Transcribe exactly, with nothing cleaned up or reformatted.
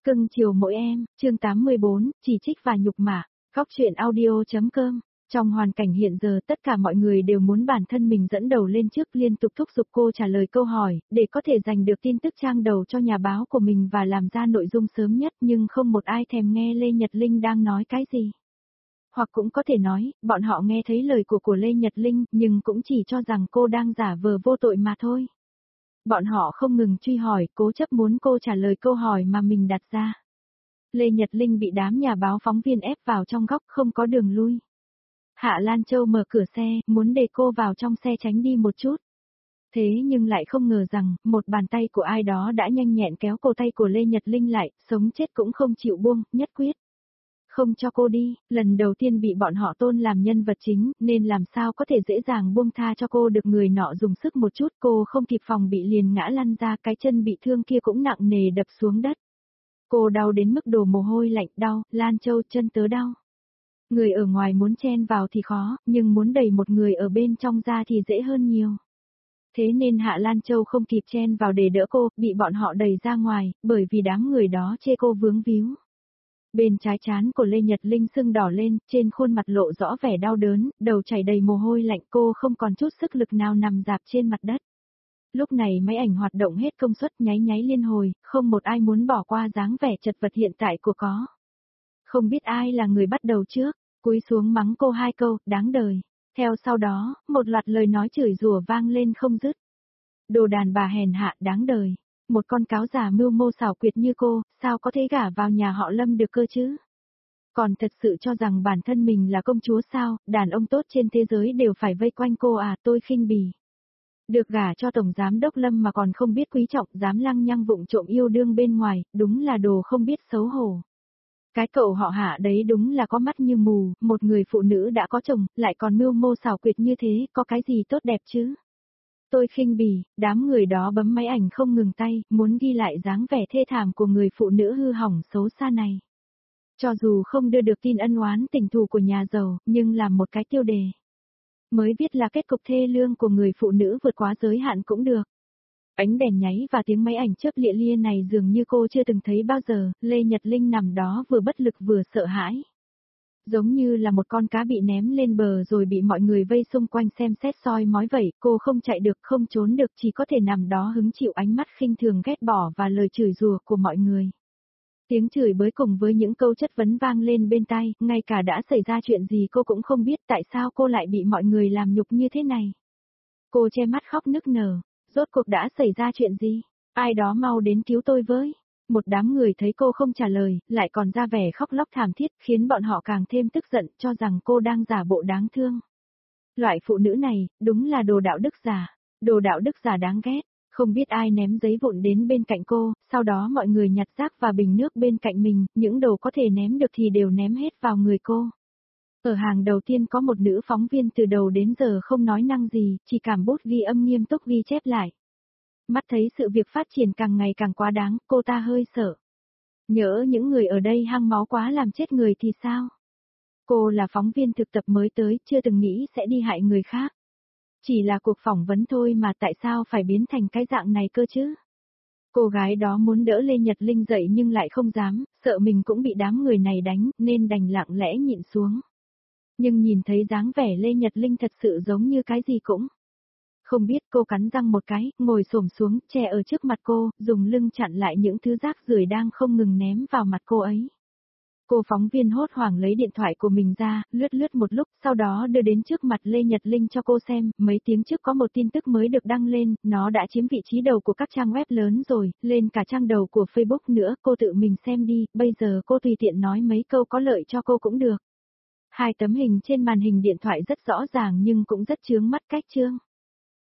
Cưng chiều mỗi em, chương tám mươi bốn, chỉ trích và nhục mạ, góc truyện audio.com. Trong hoàn cảnh hiện giờ tất cả mọi người đều muốn bản thân mình dẫn đầu lên trước, liên tục thúc giục cô trả lời câu hỏi, để có thể giành được tin tức trang đầu cho nhà báo của mình và làm ra nội dung sớm nhất, nhưng không một ai thèm nghe Lê Nhật Linh đang nói cái gì. Hoặc cũng có thể nói, bọn họ nghe thấy lời của của Lê Nhật Linh, nhưng cũng chỉ cho rằng cô đang giả vờ vô tội mà thôi. Bọn họ không ngừng truy hỏi, cố chấp muốn cô trả lời câu hỏi mà mình đặt ra. Lê Nhật Linh bị đám nhà báo phóng viên ép vào trong góc, không có đường lui. Hạ Lan Châu mở cửa xe, muốn để cô vào trong xe tránh đi một chút. Thế nhưng lại không ngờ rằng, một bàn tay của ai đó đã nhanh nhẹn kéo cổ tay của Lê Nhật Linh lại, sống chết cũng không chịu buông, nhất quyết. Không cho cô đi, lần đầu tiên bị bọn họ tôn làm nhân vật chính, nên làm sao có thể dễ dàng buông tha cho cô được. Người nọ dùng sức một chút, cô không kịp phòng bị liền ngã lăn ra, cái chân bị thương kia cũng nặng nề đập xuống đất. Cô đau đến mức đổ mồ hôi lạnh, đau, Lan Châu, chân tớ đau. Người ở ngoài muốn chen vào thì khó, nhưng muốn đẩy một người ở bên trong ra thì dễ hơn nhiều. Thế nên Hạ Lan Châu không kịp chen vào để đỡ cô, bị bọn họ đẩy ra ngoài, bởi vì đám người đó chê cô vướng víu. Bên trái trán của Lê Nhật Linh sưng đỏ lên, trên khuôn mặt lộ rõ vẻ đau đớn, đầu chảy đầy mồ hôi lạnh, cô không còn chút sức lực nào nằm rạp trên mặt đất. Lúc này máy ảnh hoạt động hết công suất, nháy nháy liên hồi, không một ai muốn bỏ qua dáng vẻ chật vật hiện tại của có. Không biết ai là người bắt đầu trước, cúi xuống mắng cô hai câu, đáng đời. Theo sau đó, một loạt lời nói chửi rủa vang lên không dứt. Đồ đàn bà hèn hạ, đáng đời. Một con cáo già mưu mô xảo quyệt như cô, sao có thể gả vào nhà họ Lâm được cơ chứ? Còn thật sự cho rằng bản thân mình là công chúa sao, đàn ông tốt trên thế giới đều phải vây quanh cô à, tôi khinh bỉ. Được gả cho Tổng Giám Đốc Lâm mà còn không biết quý trọng, dám lăng nhăng vụng trộm yêu đương bên ngoài, đúng là đồ không biết xấu hổ. Cái cậu họ Hạ đấy đúng là có mắt như mù, một người phụ nữ đã có chồng, lại còn mưu mô xảo quyệt như thế, có cái gì tốt đẹp chứ? Tôi khinh bỉ, đám người đó bấm máy ảnh không ngừng tay, muốn ghi lại dáng vẻ thê thảm của người phụ nữ hư hỏng xấu xa này. Cho dù không đưa được tin ân oán tình thù của nhà giàu, nhưng làm một cái tiêu đề. Mới viết là kết cục thê lương của người phụ nữ vượt quá giới hạn cũng được. Ánh đèn nháy và tiếng máy ảnh chớp lia lia này dường như cô chưa từng thấy bao giờ, Lê Nhật Linh nằm đó vừa bất lực vừa sợ hãi. Giống như là một con cá bị ném lên bờ rồi bị mọi người vây xung quanh xem xét soi mói vậy, cô không chạy được, không trốn được, chỉ có thể nằm đó hứng chịu ánh mắt khinh thường ghét bỏ và lời chửi rủa của mọi người. Tiếng chửi bới cùng với những câu chất vấn vang lên bên tai, ngay cả đã xảy ra chuyện gì cô cũng không biết, tại sao cô lại bị mọi người làm nhục như thế này. Cô che mắt khóc nức nở, rốt cuộc đã xảy ra chuyện gì? Ai đó mau đến cứu tôi với. Một đám người thấy cô không trả lời, lại còn ra vẻ khóc lóc thảm thiết, khiến bọn họ càng thêm tức giận, cho rằng cô đang giả bộ đáng thương. Loại phụ nữ này, đúng là đồ đạo đức giả, đồ đạo đức giả đáng ghét. Không biết ai ném giấy vụn đến bên cạnh cô, sau đó mọi người nhặt rác và bình nước bên cạnh mình, những đồ có thể ném được thì đều ném hết vào người cô. Ở hàng đầu tiên có một nữ phóng viên từ đầu đến giờ không nói năng gì, chỉ cảm bút ghi âm nghiêm túc ghi chép lại. Mắt thấy sự việc phát triển càng ngày càng quá đáng, cô ta hơi sợ. Nhỡ những người ở đây hăng máu quá làm chết người thì sao? Cô là phóng viên thực tập mới tới, chưa từng nghĩ sẽ đi hại người khác. Chỉ là cuộc phỏng vấn thôi mà tại sao phải biến thành cái dạng này cơ chứ? Cô gái đó muốn đỡ Lê Nhật Linh dậy nhưng lại không dám, sợ mình cũng bị đám người này đánh, nên đành lặng lẽ nhịn xuống. Nhưng nhìn thấy dáng vẻ Lê Nhật Linh thật sự giống như cái gì cũng. Không biết, cô cắn răng một cái, ngồi xổm xuống, che ở trước mặt cô, dùng lưng chặn lại những thứ rác rưởi đang không ngừng ném vào mặt cô ấy. Cô phóng viên hốt hoảng lấy điện thoại của mình ra, lướt lướt một lúc, sau đó đưa đến trước mặt Lê Nhật Linh cho cô xem, mấy tiếng trước có một tin tức mới được đăng lên, nó đã chiếm vị trí đầu của các trang web lớn rồi, lên cả trang đầu của Facebook nữa, cô tự mình xem đi, bây giờ cô tùy tiện nói mấy câu có lợi cho cô cũng được. Hai tấm hình trên màn hình điện thoại rất rõ ràng nhưng cũng rất chướng mắt cách chương.